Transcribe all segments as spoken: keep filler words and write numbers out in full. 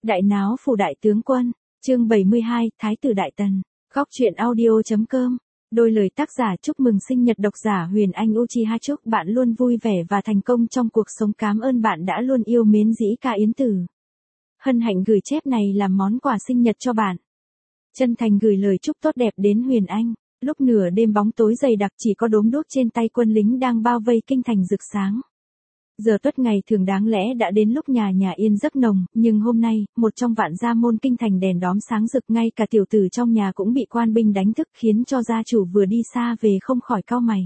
Đại náo phủ đại tướng quân, chương bảy mươi hai, Thái tử Đại Tần, góc truyện audio.com. Đôi lời tác giả chúc mừng sinh nhật độc giả Huyền Anh Uchiha, chúc bạn luôn vui vẻ và thành công trong cuộc sống. Cảm ơn bạn đã luôn yêu mến Dĩ Ca Yến Tử. Hân hạnh gửi chép này làm món quà sinh nhật cho bạn. Chân thành gửi lời chúc tốt đẹp đến Huyền Anh. Lúc nửa đêm bóng tối dày đặc chỉ có đốm đuốc trên tay quân lính đang bao vây kinh thành rực sáng. Giờ tuất ngày thường đáng lẽ đã đến lúc nhà nhà yên giấc nồng, nhưng hôm nay, một trong vạn gia môn kinh thành đèn đóm sáng rực, ngay cả tiểu tử trong nhà cũng bị quan binh đánh thức, khiến cho gia chủ vừa đi xa về không khỏi cau mày.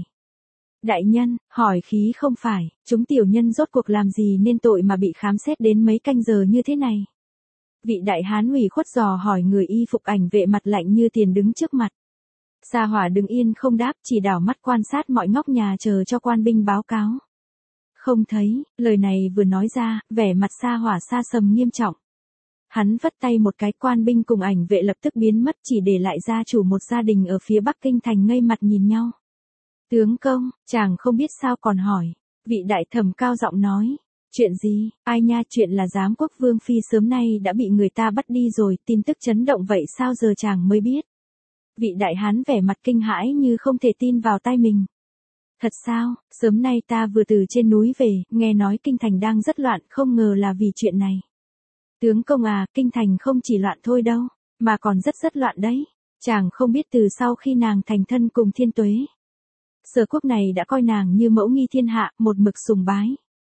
Đại nhân, hỏi khí không phải, chúng tiểu nhân rốt cuộc làm gì nên tội mà bị khám xét đến mấy canh giờ như thế này? Vị đại hán ủy khuất dò hỏi người y phục ảnh vệ mặt lạnh như tiền đứng trước mặt. Sa Hỏa đứng yên không đáp, chỉ đảo mắt quan sát mọi ngóc nhà chờ cho quan binh báo cáo. Không thấy, lời này vừa nói ra, vẻ mặt Sa Hỏa sa sầm nghiêm trọng. Hắn vất tay một cái, quan binh cùng ảnh vệ lập tức biến mất, chỉ để lại gia chủ một gia đình ở phía Bắc Kinh thành ngây mặt nhìn nhau. Tướng công, chàng không biết sao còn hỏi. Vị đại thẩm cao giọng nói. Chuyện gì? Ai nha, chuyện là giám quốc vương phi sớm nay đã bị người ta bắt đi rồi, tin tức chấn động vậy sao giờ chàng mới biết? Vị đại hán vẻ mặt kinh hãi như không thể tin vào tai mình. Thật sao, sớm nay ta vừa từ trên núi về, nghe nói kinh thành đang rất loạn, không ngờ là vì chuyện này. Tướng công à, kinh thành không chỉ loạn thôi đâu, mà còn rất rất loạn đấy. Chàng không biết từ sau khi nàng thành thân cùng Thiên Tuế, Sở Quốc này đã coi nàng như mẫu nghi thiên hạ, một mực sùng bái.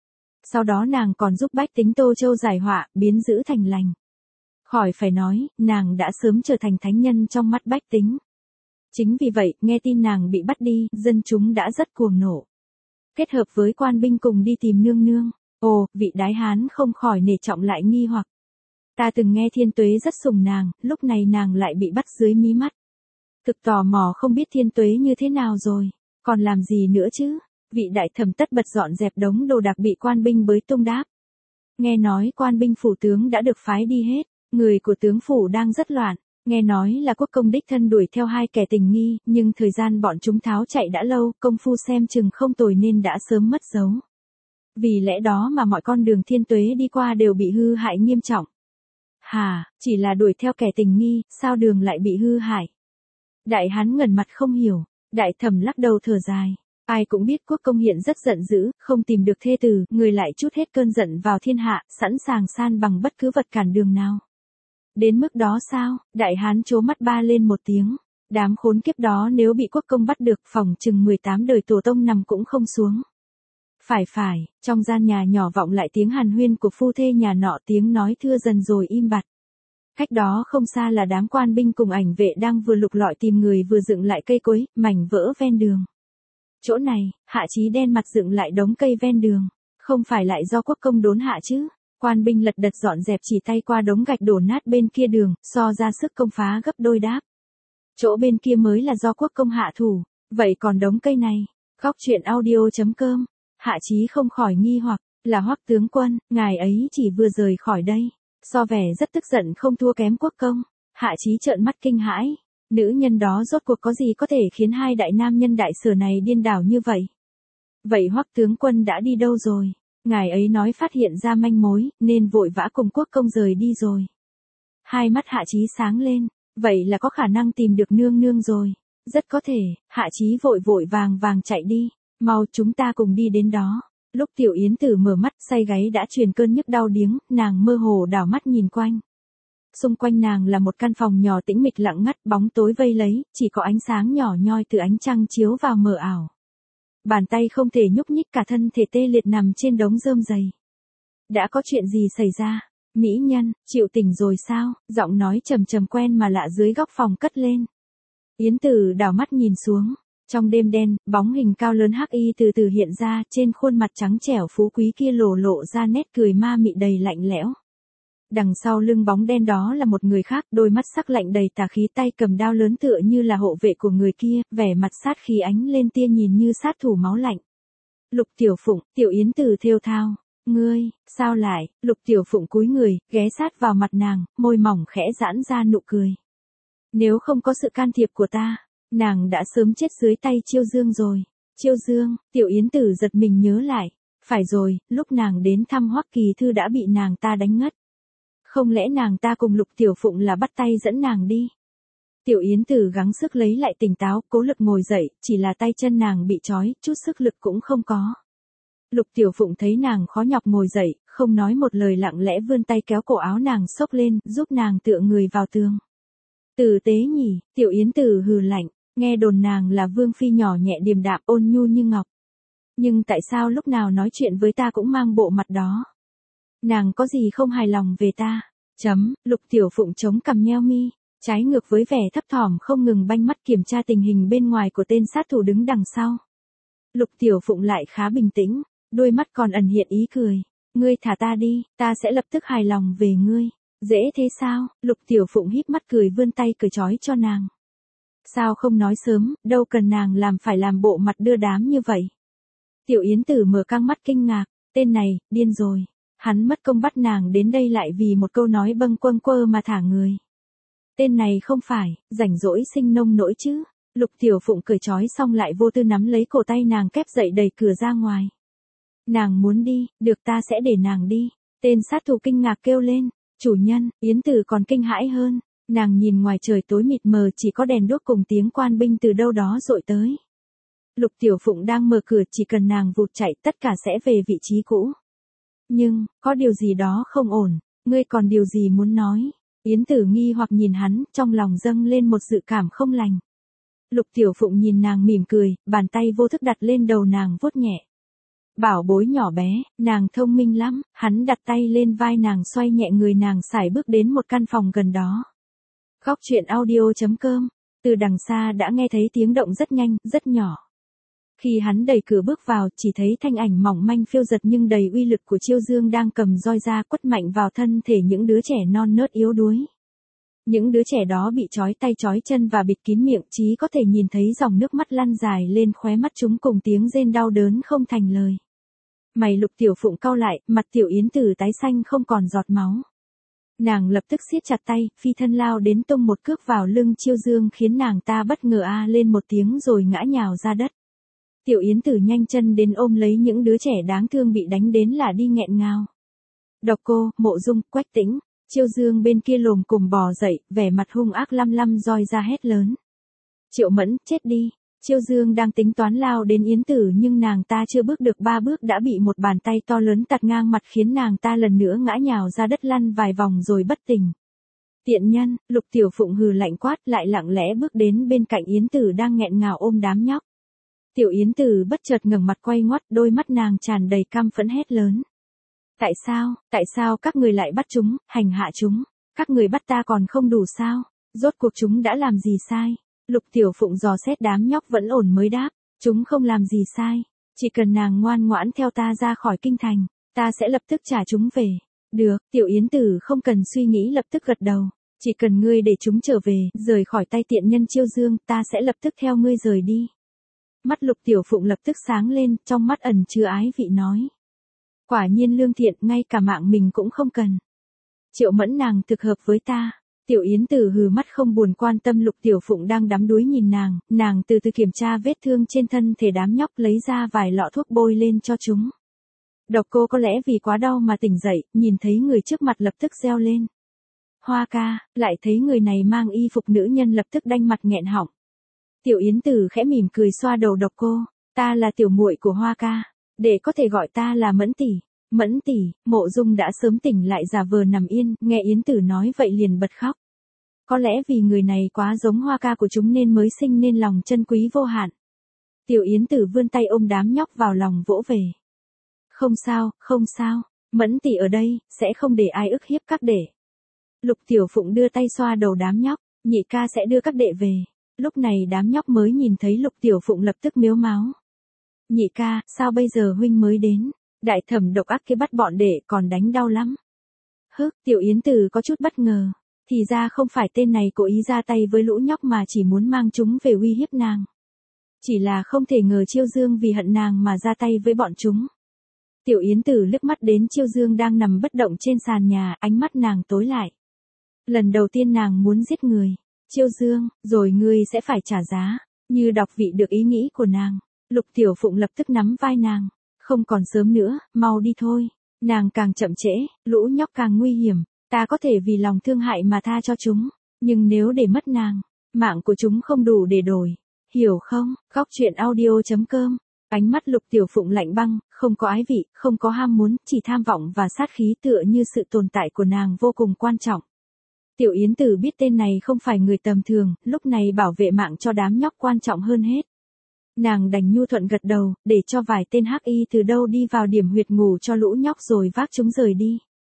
Sau đó nàng còn giúp bách tính Tô Châu giải họa, biến dữ thành lành. Khỏi phải nói, nàng đã sớm trở thành thánh nhân trong mắt bách tính. Chính vì vậy, nghe tin nàng bị bắt đi, dân chúng đã rất cuồng nộ. Kết hợp với quan binh cùng đi tìm nương nương. Ồ, vị đái hán không khỏi nể trọng lại nghi hoặc. Ta từng nghe Thiên Tuế rất sủng nàng, lúc này nàng lại bị bắt dưới mí mắt. Thực tò mò không biết Thiên Tuế như thế nào rồi, còn làm gì nữa chứ? Vị đại thẩm tất bật dọn dẹp đống đồ đạc bị quan binh bới tung đáp. Nghe nói quan binh phủ tướng đã được phái đi hết, người của tướng phủ đang rất loạn. Nghe nói là quốc công đích thân đuổi theo hai kẻ tình nghi, nhưng thời gian bọn chúng tháo chạy đã lâu, công phu xem chừng không tồi nên đã sớm mất dấu. Vì lẽ đó mà mọi con đường Thiên Tuế đi qua đều bị hư hại nghiêm trọng. Hà, chỉ là đuổi theo kẻ tình nghi, sao đường lại bị hư hại? Đại hán ngẩn mặt không hiểu, đại thẩm lắc đầu thở dài. Ai cũng biết quốc công hiện rất giận dữ, không tìm được thê tử, người lại trút hết cơn giận vào thiên hạ, sẵn sàng san bằng bất cứ vật cản đường nào. Đến mức đó sao? Đại hán trố mắt ba lên một tiếng. Đám khốn kiếp đó nếu bị quốc công bắt được, phỏng chừng mười tám đời tổ tông nằm cũng không xuống. Phải phải, trong gian nhà nhỏ vọng lại tiếng hàn huyên của phu thê nhà nọ, tiếng nói thưa dần rồi im bặt. Cách đó không xa là đám quan binh cùng ảnh vệ đang vừa lục lọi tìm người vừa dựng lại cây cối, mảnh vỡ ven đường. Chỗ này, Hạ Chí đen mặt dựng lại đống cây ven đường. Không phải lại do quốc công đốn hạ chứ? Quan binh lật đật dọn dẹp chỉ tay qua đống gạch đổ nát bên kia đường, so ra sức công phá gấp đôi đáp. Chỗ bên kia mới là do quốc công hạ thủ, vậy còn đống cây này? Góc truyện audio.com. Hạ Chí không khỏi nghi hoặc, là Hoắc tướng quân, ngài ấy chỉ vừa rời khỏi đây. So vẻ rất tức giận không thua kém quốc công. Hạ Chí trợn mắt kinh hãi. Nữ nhân đó rốt cuộc có gì có thể khiến hai đại nam nhân đại sở này điên đảo như vậy? Vậy Hoắc tướng quân đã đi đâu rồi? Ngài ấy nói phát hiện ra manh mối, nên vội vã cùng quốc công rời đi rồi. Hai mắt Hạ Chí sáng lên, vậy là có khả năng tìm được nương nương rồi. Rất có thể, Hạ Chí vội vội vàng vàng chạy đi, mau chúng ta cùng đi đến đó. Lúc Tiểu Yến Tử mở mắt, say gáy đã truyền cơn nhức đau điếng, nàng mơ hồ đảo mắt nhìn quanh. Xung quanh nàng là một căn phòng nhỏ tĩnh mịch lặng ngắt, bóng tối vây lấy, chỉ có ánh sáng nhỏ nhoi từ ánh trăng chiếu vào mờ ảo. Bàn tay không thể nhúc nhích, cả thân thể tê liệt nằm trên đống rơm dày. Đã có chuyện gì xảy ra? Mỹ nhân, chịu tỉnh rồi sao? Giọng nói trầm trầm quen mà lạ dưới góc phòng cất lên. Yến Tử đảo mắt nhìn xuống. Trong đêm đen, bóng hình cao lớn hắc y từ từ hiện ra, trên khuôn mặt trắng trẻo phú quý kia lộ lộ ra nét cười ma mị đầy lạnh lẽo. Đằng sau lưng bóng đen đó là một người khác, đôi mắt sắc lạnh đầy tà khí, tay cầm đao lớn tựa như là hộ vệ của người kia, vẻ mặt sát khí ánh lên tia nhìn như sát thủ máu lạnh. Lục Tiểu Phụng, Tiểu Yến Tử thều thào, ngươi, sao lại? Lục Tiểu Phụng cúi người, ghé sát vào mặt nàng, môi mỏng khẽ giãn ra nụ cười. Nếu không có sự can thiệp của ta, nàng đã sớm chết dưới tay Chiêu Dương rồi. Chiêu Dương, Tiểu Yến Tử giật mình nhớ lại, phải rồi, lúc nàng đến thăm Hoắc Kỳ Thư đã bị nàng ta đánh ngất. Không lẽ nàng ta cùng Lục Tiểu Phụng là bắt tay dẫn nàng đi? Tiểu Yến Tử gắng sức lấy lại tỉnh táo, cố lực ngồi dậy, chỉ là tay chân nàng bị trói, chút sức lực cũng không có. Lục Tiểu Phụng thấy nàng khó nhọc ngồi dậy, không nói một lời lặng lẽ vươn tay kéo cổ áo nàng xốc lên, giúp nàng tựa người vào tường. Tử tế nhỉ, Tiểu Yến Tử hừ lạnh, nghe đồn nàng là vương phi nhỏ nhẹ điềm đạm ôn nhu như ngọc. Nhưng tại sao lúc nào nói chuyện với ta cũng mang bộ mặt đó? Nàng có gì không hài lòng về ta? Chấm, Lục Tiểu Phụng chống cằm nheo mi, trái ngược với vẻ thấp thỏm không ngừng banh mắt kiểm tra tình hình bên ngoài của tên sát thủ đứng đằng sau. Lục Tiểu Phụng lại khá bình tĩnh, đôi mắt còn ẩn hiện ý cười. Ngươi thả ta đi, ta sẽ lập tức hài lòng về ngươi. Dễ thế sao? Lục Tiểu Phụng híp mắt cười vươn tay cởi trói cho nàng. Sao không nói sớm, đâu cần nàng làm phải làm bộ mặt đưa đám như vậy. Tiểu Yến Tử mở căng mắt kinh ngạc, tên này, điên rồi. Hắn mất công bắt nàng đến đây lại vì một câu nói bâng quâng quơ mà thả người. Tên này không phải, rảnh rỗi sinh nông nỗi chứ. Lục Tiểu Phụng cởi trói xong lại vô tư nắm lấy cổ tay nàng kép dậy đẩy cửa ra ngoài. Nàng muốn đi, được ta sẽ để nàng đi. Tên sát thủ kinh ngạc kêu lên, chủ nhân, Yến Tử còn kinh hãi hơn. Nàng nhìn ngoài trời tối mịt mờ chỉ có đèn đuốc cùng tiếng quan binh từ đâu đó dội tới. Lục Tiểu Phụng đang mở cửa, chỉ cần nàng vụt chạy tất cả sẽ về vị trí cũ. Nhưng, có điều gì đó không ổn, ngươi còn điều gì muốn nói? Yến Tử nghi hoặc nhìn hắn, trong lòng dâng lên một dự cảm không lành. Lục Tiểu Phụng nhìn nàng mỉm cười, bàn tay vô thức đặt lên đầu nàng vuốt nhẹ. Bảo bối nhỏ bé, nàng thông minh lắm, hắn đặt tay lên vai nàng xoay nhẹ người nàng sải bước đến một căn phòng gần đó. Góc truyện audio chấm com, từ đằng xa đã nghe thấy tiếng động rất nhanh, rất nhỏ. Khi hắn đẩy cửa bước vào, chỉ thấy thanh ảnh mỏng manh phiêu giật nhưng đầy uy lực của Chiêu Dương đang cầm roi ra quất mạnh vào thân thể những đứa trẻ non nớt yếu đuối. Những đứa trẻ đó bị trói tay trói chân và bịt kín miệng, chí có thể nhìn thấy dòng nước mắt lăn dài lên khóe mắt chúng cùng tiếng rên đau đớn không thành lời. Mày Lục Tiểu Phụng cau lại, mặt Tiểu Yến Tử tái xanh không còn giọt máu. Nàng lập tức siết chặt tay, phi thân lao đến tung một cước vào lưng Chiêu Dương khiến nàng ta bất ngờ a lên một tiếng rồi ngã nhào ra đất. Tiểu Yến Tử nhanh chân đến ôm lấy những đứa trẻ đáng thương bị đánh đến là đi nghẹn ngào. Độc Cô, Mộ Dung, Quách Tĩnh, Chiêu Dương bên kia lồm cồm bò dậy, vẻ mặt hung ác lăm lăm roi ra hét lớn. Triệu Mẫn, chết đi. Chiêu Dương đang tính toán lao đến Yến Tử nhưng nàng ta chưa bước được ba bước đã bị một bàn tay to lớn tạt ngang mặt khiến nàng ta lần nữa ngã nhào ra đất lăn vài vòng rồi bất tỉnh. Tiện nhân, Lục Tiểu Phụng hừ lạnh quát lại lặng lẽ bước đến bên cạnh Yến Tử đang nghẹn ngào ôm đám nhóc. Tiểu Yến Tử bất chợt ngẩng mặt quay ngoắt, đôi mắt nàng tràn đầy căm phẫn hét lớn. Tại sao, tại sao các người lại bắt chúng, hành hạ chúng? Các người bắt ta còn không đủ sao? Rốt cuộc chúng đã làm gì sai? Lục Tiểu Phụng dò xét đám nhóc vẫn ổn mới đáp. Chúng không làm gì sai. Chỉ cần nàng ngoan ngoãn theo ta ra khỏi kinh thành, ta sẽ lập tức trả chúng về. Được, Tiểu Yến Tử không cần suy nghĩ lập tức gật đầu. Chỉ cần ngươi để chúng trở về, rời khỏi tay tiện nhân Chiêu Dương, ta sẽ lập tức theo ngươi rời đi. Mắt Lục Tiểu Phụng lập tức sáng lên, trong mắt ẩn chứa ái vị nói. Quả nhiên lương thiện, ngay cả mạng mình cũng không cần. Triệu Mẫn nàng thực hợp với ta. Tiểu Yến Tử hừ mắt không buồn quan tâm Lục Tiểu Phụng đang đắm đuối nhìn nàng, nàng từ từ kiểm tra vết thương trên thân thể đám nhóc lấy ra vài lọ thuốc bôi lên cho chúng. Độc Cô có lẽ vì quá đau mà tỉnh dậy, nhìn thấy người trước mặt lập tức reo lên. Hoa ca, lại thấy người này mang y phục nữ nhân lập tức đanh mặt nghẹn họng. Tiểu Yến Tử khẽ mỉm cười xoa đầu Độc Cô, ta là tiểu muội của Hoa ca, để có thể gọi ta là Mẫn tỷ. Mẫn tỷ, Mộ Dung đã sớm tỉnh lại giả vờ nằm yên, nghe Yến Tử nói vậy liền bật khóc. Có lẽ vì người này quá giống Hoa ca của chúng nên mới sinh nên lòng chân quý vô hạn. Tiểu Yến Tử vươn tay ôm đám nhóc vào lòng vỗ về. Không sao, không sao, Mẫn tỷ ở đây, sẽ không để ai ức hiếp các đệ. Lục Tiểu Phụng đưa tay xoa đầu đám nhóc, nhị ca sẽ đưa các đệ về. Lúc này đám nhóc mới nhìn thấy Lục Tiểu Phụng lập tức miếu máu. Nhị ca, sao bây giờ huynh mới đến? Đại thẩm độc ác kia bắt bọn đệ còn đánh đau lắm. Hức, Tiểu Yến Tử có chút bất ngờ. Thì ra không phải tên này cố ý ra tay với lũ nhóc mà chỉ muốn mang chúng về uy hiếp nàng. Chỉ là không thể ngờ Chiêu Dương vì hận nàng mà ra tay với bọn chúng. Tiểu Yến Tử liếc mắt đến Chiêu Dương đang nằm bất động trên sàn nhà, ánh mắt nàng tối lại. Lần đầu tiên nàng muốn giết người. Chiêu Dương, rồi ngươi sẽ phải trả giá. Như đọc vị được ý nghĩ của nàng, Lục Tiểu Phụng lập tức nắm vai nàng. Không còn sớm nữa, mau đi thôi. Nàng càng chậm trễ, lũ nhóc càng nguy hiểm. Ta có thể vì lòng thương hại mà tha cho chúng, nhưng nếu để mất nàng, mạng của chúng không đủ để đổi. Hiểu không? Góc truyện audio chấm com. Ánh mắt Lục Tiểu Phụng lạnh băng, không có ái vị, không có ham muốn, chỉ tham vọng và sát khí tựa như sự tồn tại của nàng vô cùng quan trọng. Tiểu Yến Tử biết tên này không phải người tầm thường, lúc này bảo vệ mạng cho đám nhóc quan trọng hơn hết. Nàng đành nhu thuận gật đầu, để cho vài tên hắc y từ đâu đi vào điểm huyệt ngủ cho lũ nhóc rồi vác chúng rời đi.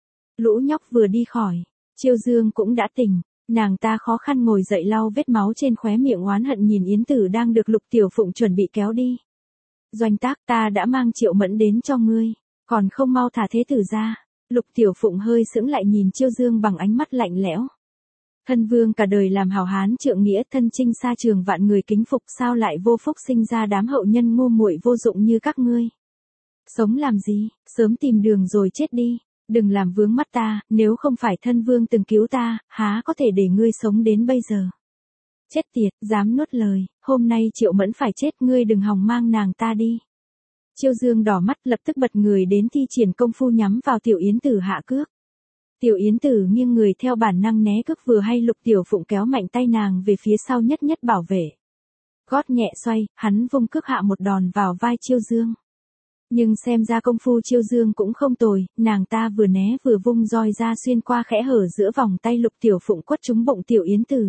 Lũ nhóc vừa đi khỏi, Chiêu Dương cũng đã tỉnh, nàng ta khó khăn ngồi dậy lau vết máu trên khóe miệng oán hận nhìn Yến Tử đang được Lục Tiểu Phụng chuẩn bị kéo đi. Doanh Tác, ta đã mang Triệu Mẫn đến cho ngươi, còn không mau thả Thế Tử ra. Lục Tiểu Phụng hơi sững lại nhìn Chiêu Dương bằng ánh mắt lạnh lẽo. Thân vương cả đời làm hảo hán trượng nghĩa, thân chinh xa trường vạn người kính phục, sao lại vô phúc sinh ra đám hậu nhân ngu muội vô dụng như các ngươi. Sống làm gì, sớm tìm đường rồi chết đi, đừng làm vướng mắt ta, nếu không phải thân vương từng cứu ta, há có thể để ngươi sống đến bây giờ. Chết tiệt, dám nuốt lời, hôm nay Triệu Mẫn phải chết, ngươi đừng hòng mang nàng ta đi. Chiêu Dương đỏ mắt lập tức bật người đến thi triển công phu nhắm vào Tiểu Yến Tử hạ cước. Tiểu Yến Tử nghiêng người theo bản năng né cước, vừa hay Lục Tiểu Phụng kéo mạnh tay nàng về phía sau nhất nhất bảo vệ. Gót nhẹ xoay, hắn vung cước hạ một đòn vào vai Chiêu Dương. Nhưng xem ra công phu Chiêu Dương cũng không tồi, nàng ta vừa né vừa vung roi ra xuyên qua khẽ hở giữa vòng tay Lục Tiểu Phụng quất trúng bụng Tiểu Yến Tử.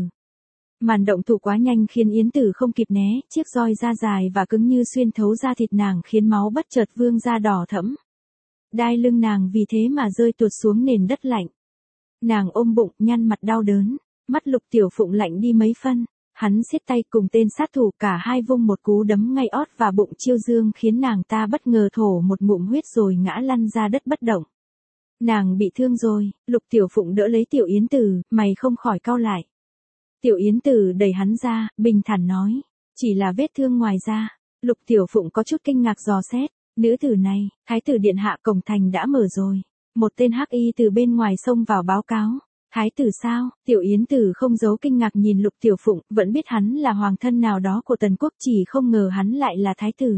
Màn động thủ quá nhanh khiến Yến Tử không kịp né, chiếc roi da dài và cứng như xuyên thấu da thịt nàng khiến máu bất chợt vương ra đỏ thẫm. Đai lưng nàng vì thế mà rơi tuột xuống nền đất lạnh. Nàng ôm bụng, nhăn mặt đau đớn, mắt Lục Tiểu Phụng lạnh đi mấy phân. Hắn siết tay cùng tên sát thủ, cả hai vung một cú đấm ngay ót vào bụng Chiêu Dương khiến nàng ta bất ngờ thổ một ngụm huyết rồi ngã lăn ra đất bất động. Nàng bị thương rồi, Lục Tiểu Phụng đỡ lấy Tiểu Yến Tử, mày không khỏi cau lại. Tiểu Yến Tử đẩy hắn ra, bình thản nói, chỉ là vết thương ngoài da. Lục Tiểu Phụng có chút kinh ngạc dò xét, nữ tử này, thái tử điện hạ, cổng thành đã mở rồi. Một tên hắc y từ bên ngoài xông vào báo cáo. Thái tử sao? Tiểu Yến Tử không giấu kinh ngạc nhìn Lục Tiểu Phụng, vẫn biết hắn là hoàng thân nào đó của Tần Quốc, chỉ không ngờ hắn lại là thái tử.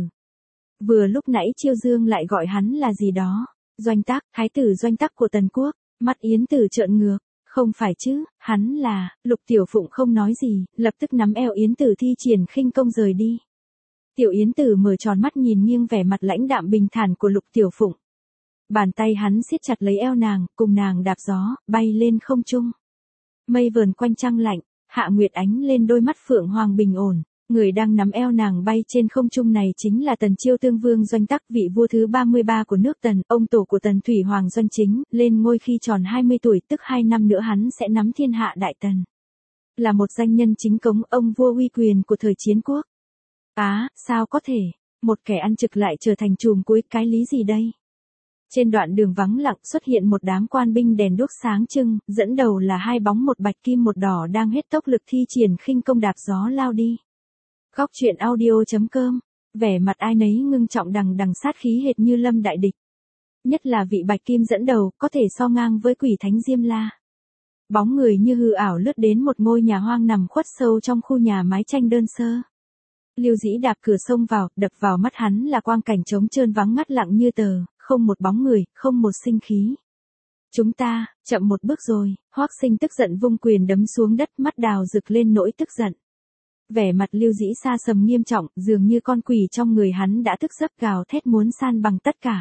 Vừa lúc nãy Chiêu Dương lại gọi hắn là gì đó, Doanh Tác, thái tử Doanh Tác của Tần Quốc. Mắt Yến Tử trợn ngược, không phải chứ, hắn là, Lục Tiểu Phụng không nói gì, lập tức nắm eo Yến Tử thi triển khinh công rời đi. Tiểu Yến Tử mở tròn mắt nhìn nghiêng vẻ mặt lãnh đạm bình thản của Lục Tiểu Phụng. Bàn tay hắn siết chặt lấy eo nàng, cùng nàng đạp gió, bay lên không trung. Mây vờn quanh trăng lạnh, hạ nguyệt ánh lên đôi mắt phượng hoàng bình ổn. Người đang nắm eo nàng bay trên không trung này chính là Tần Chiêu Tương Vương Doanh Tác, vị vua thứ ba mươi ba của nước Tần, ông tổ của Tần Thủy Hoàng Doanh Chính, lên ngôi khi tròn hai mươi tuổi, tức hai năm nữa hắn sẽ nắm thiên hạ Đại Tần. Là một danh nhân chính cống, ông vua uy quyền của thời chiến quốc. Á, à, sao có thể, một kẻ ăn trực lại trở thành trùm cuối, cái lý gì đây? Trên đoạn đường vắng lặng xuất hiện một đám quan binh đèn đuốc sáng trưng, dẫn đầu là hai bóng một bạch kim một đỏ đang hết tốc lực thi triển khinh công đạp gió lao đi. Góc truyện audio chấm com, vẻ mặt ai nấy ngưng trọng đằng đằng sát khí hệt như lâm đại địch. Nhất là vị bạch kim dẫn đầu, có thể so ngang với quỷ thánh Diêm La. Bóng người như hư ảo lướt đến một ngôi nhà hoang nằm khuất sâu trong khu nhà mái tranh đơn sơ. Lưu Dĩ đạp cửa xông vào, đập vào mắt hắn là quang cảnh trống trơn vắng ngắt lặng như tờ, không một bóng người, không một sinh khí. Chúng ta, chậm một bước rồi, Hoắc Sinh tức giận vung quyền đấm xuống đất, mắt đào rực lên nỗi tức giận. Vẻ mặt Lưu Dĩ xa sầm nghiêm trọng, dường như con quỷ trong người hắn đã thức giấc gào thét muốn san bằng tất cả.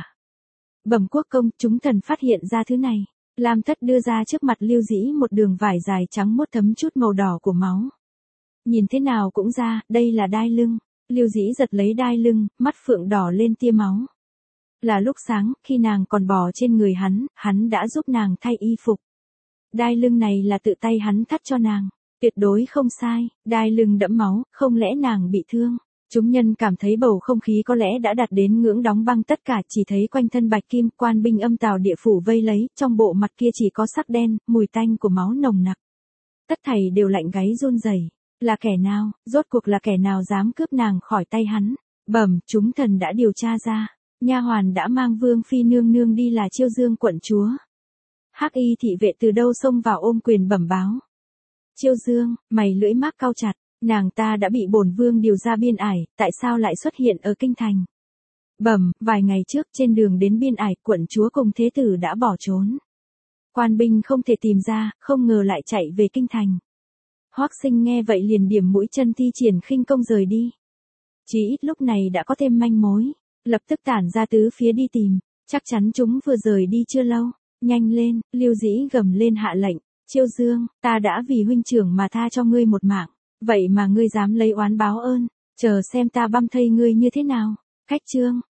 Bẩm quốc công, chúng thần phát hiện ra thứ này. Lam Thất đưa ra trước mặt Lưu Dĩ một đường vải dài trắng muốt thấm chút màu đỏ của máu. Nhìn thế nào cũng ra, đây là đai lưng. Lưu Dĩ giật lấy đai lưng, mắt phượng đỏ lên tia máu. Là lúc sáng, khi nàng còn bò trên người hắn, hắn đã giúp nàng thay y phục. Đai lưng này là tự tay hắn thắt cho nàng. Tuyệt đối không sai, đai lưng đẫm máu, không lẽ nàng bị thương. Chúng nhân cảm thấy bầu không khí có lẽ đã đạt đến ngưỡng đóng băng, tất cả chỉ thấy quanh thân bạch kim, quan binh âm tào địa phủ vây lấy, trong bộ mặt kia chỉ có sắc đen, mùi tanh của máu nồng nặc. Tất thảy đều lạnh gáy run rẩy. Là kẻ nào, rốt cuộc là kẻ nào dám cướp nàng khỏi tay hắn? Bẩm, chúng thần đã điều tra ra. Nha hoàn đã mang Vương phi nương nương đi là Chiêu Dương quận chúa. Hắc y thị vệ từ đâu xông vào ôm quyền bẩm báo. Chiêu Dương, mày lưỡi mác cau chặt, nàng ta đã bị bổn vương điều ra biên ải, tại sao lại xuất hiện ở kinh thành? Bẩm, vài ngày trước trên đường đến biên ải, quận chúa cùng thế tử đã bỏ trốn. Quan binh không thể tìm ra, không ngờ lại chạy về kinh thành. Hoắc Sinh nghe vậy liền điểm mũi chân thi triển khinh công rời đi. Chỉ ít lúc này đã có thêm manh mối, lập tức tản ra tứ phía đi tìm, chắc chắn chúng vừa rời đi chưa lâu. Nhanh lên, Lưu Dĩ gầm lên hạ lệnh, Chiêu Dương, ta đã vì huynh trưởng mà tha cho ngươi một mạng, vậy mà ngươi dám lấy oán báo ơn, chờ xem ta băm thây ngươi như thế nào. Khách Trương,